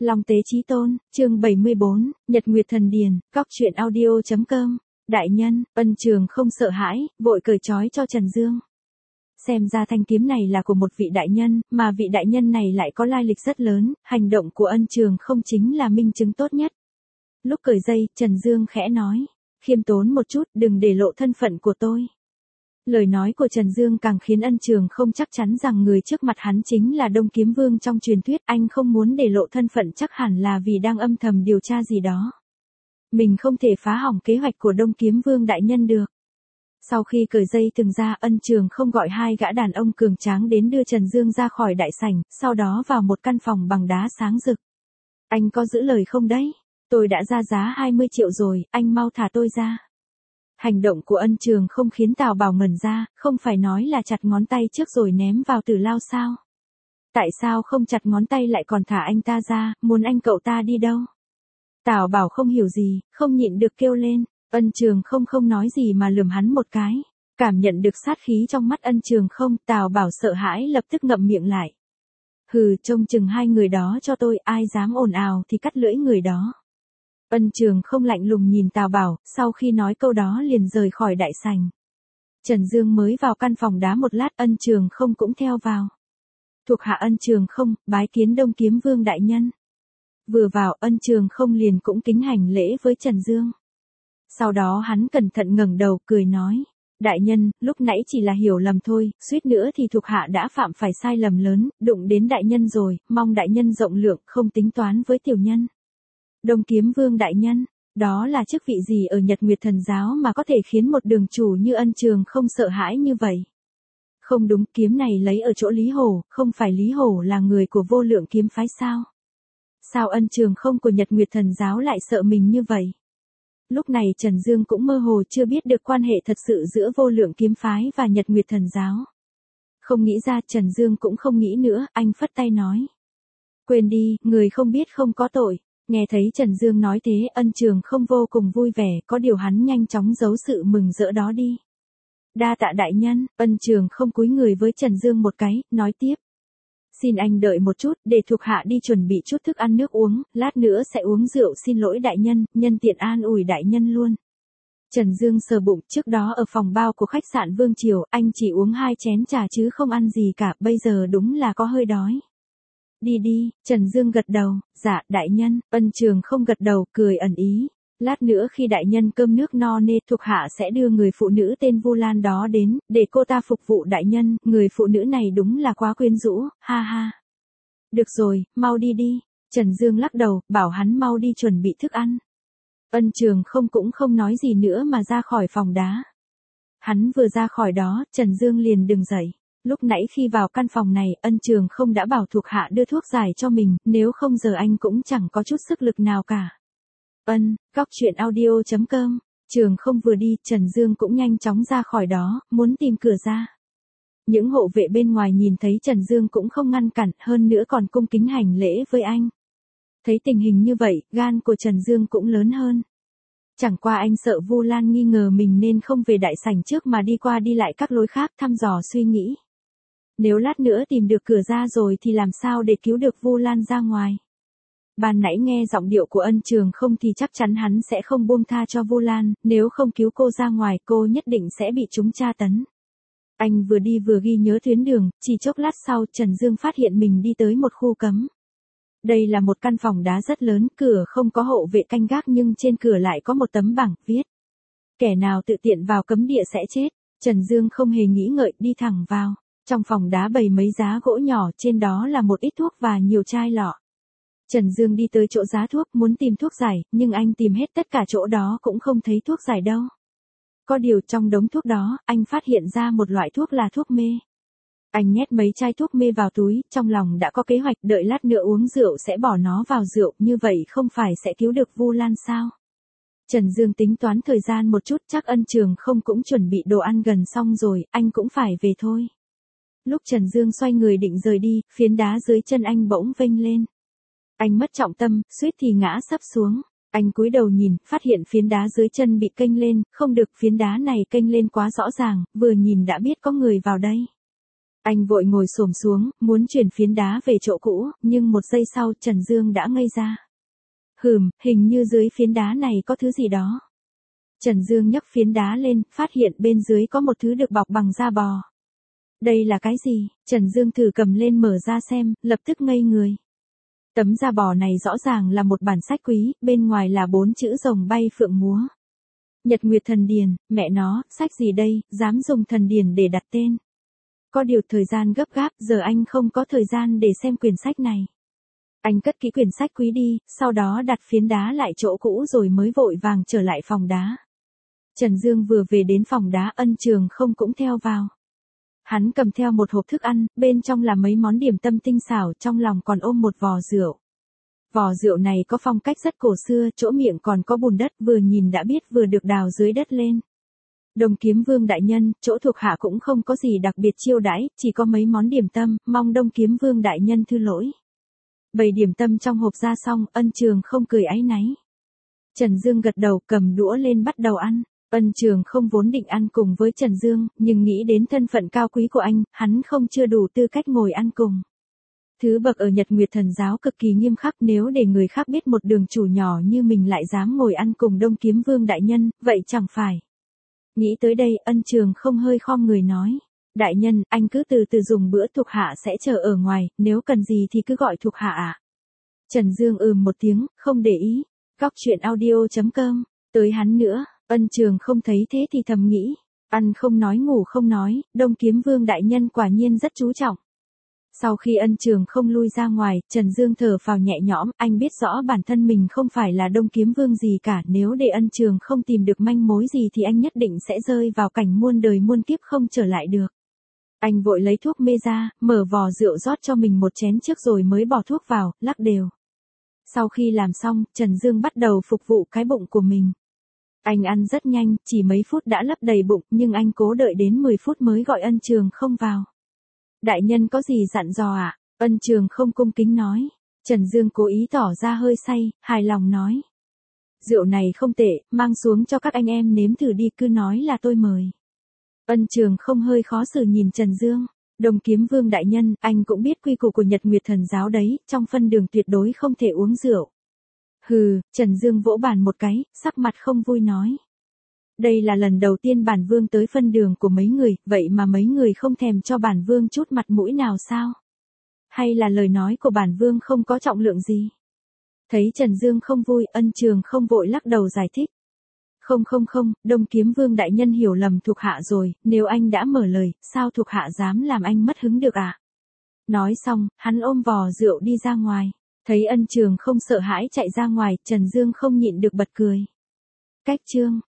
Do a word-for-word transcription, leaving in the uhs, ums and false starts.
Long Tế Chí Tôn, chương bảy mươi bốn, Nhật Nguyệt Thần Điền, Cóc truyện audio chấm com. Đại nhân, Ân Trường không sợ hãi, vội cởi trói cho Trần Dương. Xem ra thanh kiếm này là của một vị đại nhân, mà vị đại nhân này lại có lai lịch rất lớn, hành động của Ân Trường không chính là minh chứng tốt nhất. Lúc cởi dây, Trần Dương khẽ nói, khiêm tốn một chút, đừng để lộ thân phận của tôi. Lời nói của Trần Dương càng khiến Ân Trường không chắc chắn rằng người trước mặt hắn chính là Đông Kiếm Vương trong truyền thuyết, anh không muốn để lộ thân phận chắc hẳn là vì đang âm thầm điều tra gì đó. Mình không thể phá hỏng kế hoạch của Đông Kiếm Vương đại nhân được. Sau khi cởi dây từng ra, Ân Trường không gọi hai gã đàn ông cường tráng đến đưa Trần Dương ra khỏi đại sảnh, sau đó vào một căn phòng bằng đá sáng rực. Anh có giữ lời không đấy? Tôi đã ra giá hai mươi triệu rồi, anh mau thả tôi ra. Hành động của Ân Trường không khiến Tào Bảo ngẩn ra, không phải nói là chặt ngón tay trước rồi ném vào tử lao sao? Tại sao không chặt ngón tay lại còn thả anh ta ra, muốn anh cậu ta đi đâu? Tào Bảo không hiểu gì, không nhịn được kêu lên. Ân Trường không không nói gì mà lườm hắn một cái. Cảm nhận được sát khí trong mắt Ân Trường không, Tào Bảo sợ hãi lập tức ngậm miệng lại. Hừ, trông chừng hai người đó cho tôi, ai dám ồn ào thì cắt lưỡi người đó. Ân Trường không lạnh lùng nhìn Tào Bảo, sau khi nói câu đó liền rời khỏi đại sảnh. Trần Dương mới vào căn phòng đá một lát, Ân Trường không cũng theo vào. Thuộc hạ Ân Trường không, bái kiến Đông Kiếm Vương đại nhân. Vừa vào, Ân Trường không liền cũng kính hành lễ với Trần Dương. Sau đó hắn cẩn thận ngẩng đầu, cười nói, đại nhân, lúc nãy chỉ là hiểu lầm thôi, suýt nữa thì thuộc hạ đã phạm phải sai lầm lớn, đụng đến đại nhân rồi, mong đại nhân rộng lượng, không tính toán với tiểu nhân. Đông Kiếm Vương đại nhân, đó là chức vị gì ở Nhật Nguyệt Thần Giáo mà có thể khiến một đường chủ như Ân Trường không sợ hãi như vậy? Không đúng, kiếm này lấy ở chỗ Lý Hổ, không phải Lý Hổ là người của Vô Lượng kiếm phái sao? Sao Ân Trường không của Nhật Nguyệt Thần Giáo lại sợ mình như vậy? Lúc này Trần Dương cũng mơ hồ chưa biết được quan hệ thật sự giữa Vô Lượng kiếm phái và Nhật Nguyệt Thần Giáo. Không nghĩ ra, Trần Dương cũng không nghĩ nữa, anh phất tay nói. Quên đi, người không biết không có tội. Nghe thấy Trần Dương nói thế, Ân Trường không vô cùng vui vẻ, có điều hắn nhanh chóng giấu sự mừng rỡ đó đi. Đa tạ đại nhân, Ân Trường không cúi người với Trần Dương một cái, nói tiếp. Xin anh đợi một chút, để thuộc hạ đi chuẩn bị chút thức ăn nước uống, lát nữa sẽ uống rượu xin lỗi đại nhân, nhân tiện an ủi đại nhân luôn. Trần Dương sờ bụng, trước đó ở phòng bao của khách sạn Vương Triều, anh chỉ uống hai chén trà chứ không ăn gì cả, bây giờ đúng là có hơi đói. Đi đi, Trần Dương gật đầu, dạ, đại nhân, Ân Trường không gật đầu, cười ẩn ý. Lát nữa khi đại nhân cơm nước no nê, thuộc hạ sẽ đưa người phụ nữ tên Vu Lan đó đến, để cô ta phục vụ đại nhân, người phụ nữ này đúng là quá quyến rũ, ha ha. Được rồi, mau đi đi, Trần Dương lắc đầu, bảo hắn mau đi chuẩn bị thức ăn. Ân Trường không cũng không nói gì nữa mà ra khỏi phòng đá. Hắn vừa ra khỏi đó, Trần Dương liền đứng dậy. Lúc nãy khi vào căn phòng này, Ân Trường không đã bảo thuộc hạ đưa thuốc giải cho mình, nếu không giờ anh cũng chẳng có chút sức lực nào cả. Ân, Cóc truyện audio chấm com, Trường không vừa đi, Trần Dương cũng nhanh chóng ra khỏi đó, muốn tìm cửa ra. Những hộ vệ bên ngoài nhìn thấy Trần Dương cũng không ngăn cản, hơn nữa còn cung kính hành lễ với anh. Thấy tình hình như vậy, gan của Trần Dương cũng lớn hơn. Chẳng qua anh sợ Vu Lan nghi ngờ mình nên không về đại sảnh trước mà đi qua đi lại các lối khác, thăm dò suy nghĩ. Nếu lát nữa tìm được cửa ra rồi thì làm sao để cứu được Vu Lan ra ngoài? Ban nãy nghe giọng điệu của Ân Trường không thì chắc chắn hắn sẽ không buông tha cho Vu Lan, nếu không cứu cô ra ngoài cô nhất định sẽ bị chúng tra tấn. Anh vừa đi vừa ghi nhớ tuyến đường, chỉ chốc lát sau Trần Dương phát hiện mình đi tới một khu cấm. Đây là một căn phòng đá rất lớn, cửa không có hộ vệ canh gác nhưng trên cửa lại có một tấm bảng, viết. Kẻ nào tự tiện vào cấm địa sẽ chết. Trần Dương không hề nghĩ ngợi, đi thẳng vào. Trong phòng đá bày mấy giá gỗ nhỏ, trên đó là một ít thuốc và nhiều chai lọ. Trần Dương đi tới chỗ giá thuốc, muốn tìm thuốc giải, nhưng anh tìm hết tất cả chỗ đó cũng không thấy thuốc giải đâu. Có điều trong đống thuốc đó, anh phát hiện ra một loại thuốc là thuốc mê. Anh nhét mấy chai thuốc mê vào túi, trong lòng đã có kế hoạch, đợi lát nữa uống rượu sẽ bỏ nó vào rượu, như vậy không phải sẽ cứu được Vu Lan sao? Trần Dương tính toán thời gian một chút, chắc Ân Trường không cũng chuẩn bị đồ ăn gần xong rồi, anh cũng phải về thôi. Lúc Trần Dương xoay người định rời đi, phiến đá dưới chân anh bỗng vênh lên. Anh mất trọng tâm, suýt thì ngã sắp xuống. Anh cúi đầu nhìn, phát hiện phiến đá dưới chân bị kênh lên, không được, phiến đá này kênh lên quá rõ ràng, vừa nhìn đã biết có người vào đây. Anh vội ngồi xổm xuống, muốn chuyển phiến đá về chỗ cũ, nhưng một giây sau Trần Dương đã ngây ra. Hừm, hình như dưới phiến đá này có thứ gì đó. Trần Dương nhấc phiến đá lên, phát hiện bên dưới có một thứ được bọc bằng da bò. Đây là cái gì? Trần Dương thử cầm lên mở ra xem, lập tức ngây người. Tấm da bò này rõ ràng là một bản sách quý, bên ngoài là bốn chữ rồng bay phượng múa. Nhật Nguyệt Thần Điền, mẹ nó, sách gì đây, dám dùng thần điền để đặt tên. Có điều thời gian gấp gáp, giờ anh không có thời gian để xem quyển sách này. Anh cất kỹ quyển sách quý đi, sau đó đặt phiến đá lại chỗ cũ rồi mới vội vàng trở lại phòng đá. Trần Dương vừa về đến phòng đá, Ân Trường Không cũng theo vào. Hắn cầm theo một hộp thức ăn, bên trong là mấy món điểm tâm tinh xảo, trong lòng còn ôm một vò rượu. Vò rượu này có phong cách rất cổ xưa, chỗ miệng còn có bùn đất, vừa nhìn đã biết vừa được đào dưới đất lên. Đông Kiếm Vương đại nhân, chỗ thuộc hạ cũng không có gì đặc biệt chiêu đãi, chỉ có mấy món điểm tâm, mong Đông Kiếm Vương đại nhân thư lỗi. Bày điểm tâm trong hộp ra xong, Ân Trường Không cười áy náy. Trần Dương gật đầu, cầm đũa lên bắt đầu ăn. Ân Trường Không vốn định ăn cùng với Trần Dương, nhưng nghĩ đến thân phận cao quý của anh, hắn không chưa đủ tư cách ngồi ăn cùng. Thứ bậc ở Nhật Nguyệt Thần giáo cực kỳ nghiêm khắc, nếu để người khác biết một đường chủ nhỏ như mình lại dám ngồi ăn cùng Đông Kiếm Vương đại nhân, vậy chẳng phải. Nghĩ tới đây, Ân Trường Không hơi khom người nói. Đại nhân, anh cứ từ từ dùng bữa, thuộc hạ sẽ chờ ở ngoài, nếu cần gì thì cứ gọi thuộc hạ ạ. À. Trần Dương ừm một tiếng, không để ý. Góc truyện audio chấm com, tới hắn nữa. Ân Trường Không thấy thế thì thầm nghĩ, ăn không nói ngủ không nói, Đông Kiếm Vương đại nhân quả nhiên rất chú trọng. Sau khi Ân Trường Không lui ra ngoài, Trần Dương thở phào nhẹ nhõm, anh biết rõ bản thân mình không phải là Đông Kiếm Vương gì cả, nếu để Ân Trường Không tìm được manh mối gì thì anh nhất định sẽ rơi vào cảnh muôn đời muôn kiếp không trở lại được. Anh vội lấy thuốc mê ra, mở vò rượu rót cho mình một chén trước rồi mới bỏ thuốc vào, lắc đều. Sau khi làm xong, Trần Dương bắt đầu phục vụ cái bụng của mình. Anh ăn rất nhanh, chỉ mấy phút đã lấp đầy bụng, nhưng anh cố đợi đến mười phút mới gọi Ân Trường Không vào. Đại nhân có gì dặn dò ạ? À? Ân Trường Không cung kính nói. Trần Dương cố ý tỏ ra hơi say, hài lòng nói. Rượu này không tệ, mang xuống cho các anh em nếm thử đi, cứ nói là tôi mời. Ân Trường Không hơi khó xử nhìn Trần Dương. Đông Kiếm Vương đại nhân, anh cũng biết quy củ của Nhật Nguyệt Thần giáo đấy, trong phân đường tuyệt đối không thể uống rượu. Hừ, Trần Dương vỗ bàn một cái, sắc mặt không vui nói. Đây là lần đầu tiên bản vương tới phân đường của mấy người, vậy mà mấy người không thèm cho bản vương chút mặt mũi nào sao? Hay là lời nói của bản vương không có trọng lượng gì? Thấy Trần Dương không vui, Ân Trường Không vội lắc đầu giải thích. Không không không, Đông Kiếm Vương đại nhân hiểu lầm thuộc hạ rồi, nếu anh đã mở lời, sao thuộc hạ dám làm anh mất hứng được ạ? À? Nói xong, hắn ôm vò rượu đi ra ngoài. Thấy Ân Trường Không sợ hãi chạy ra ngoài, Trần Dương không nhịn được bật cười. Cách chương